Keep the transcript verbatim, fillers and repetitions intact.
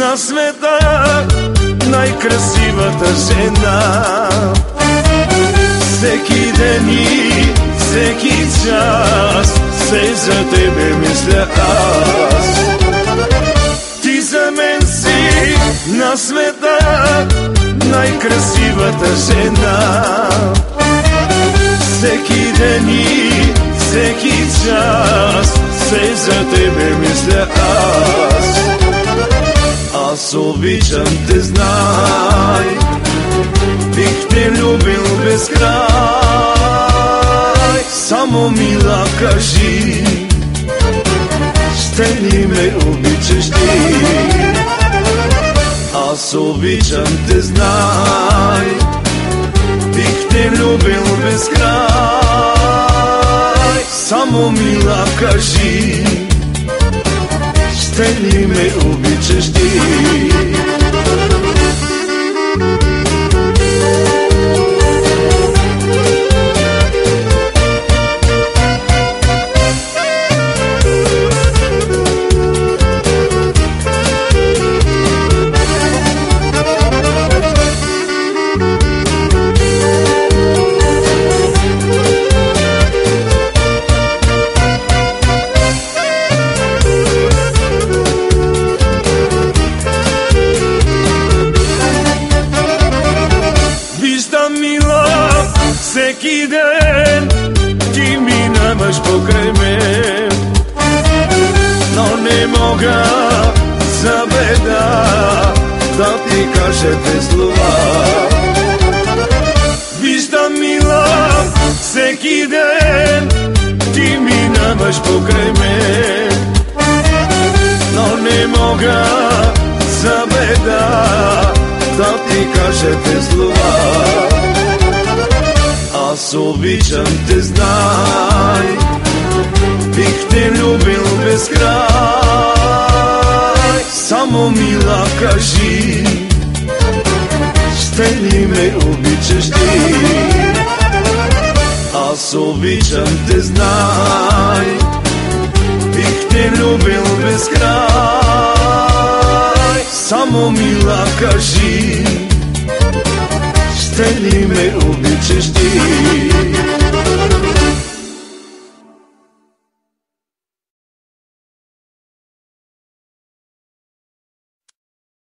на света, най-красивата жена. Всеки ден и всеки час се за тебе мисля аз. Ти за мен си на света, най-красивата жена. Всеки ден и всеки час се за тебе мисля аз. Аз обичам те, знай, бих те любил без край. Само мила кажи, ще ли ме обичаш ти? Аз обичам те, знай, бих те любил без край. Само мила кажи, ще ли ме обичаш ти? Всеки ден ти минаваш покрай мен, но не мога за беда да ти кажа без слова. Виждам, мила, всеки ден ти минаваш покрай мен, но не мога за беда да ти кажа без слова. Аз обичам те, знай, бих те любил без край. Само мила кажи, ще ли ме обичаш ти? Аз обичам те, знай, бих те любил без край. Само мила кажи, ще ли ме обичаш ти?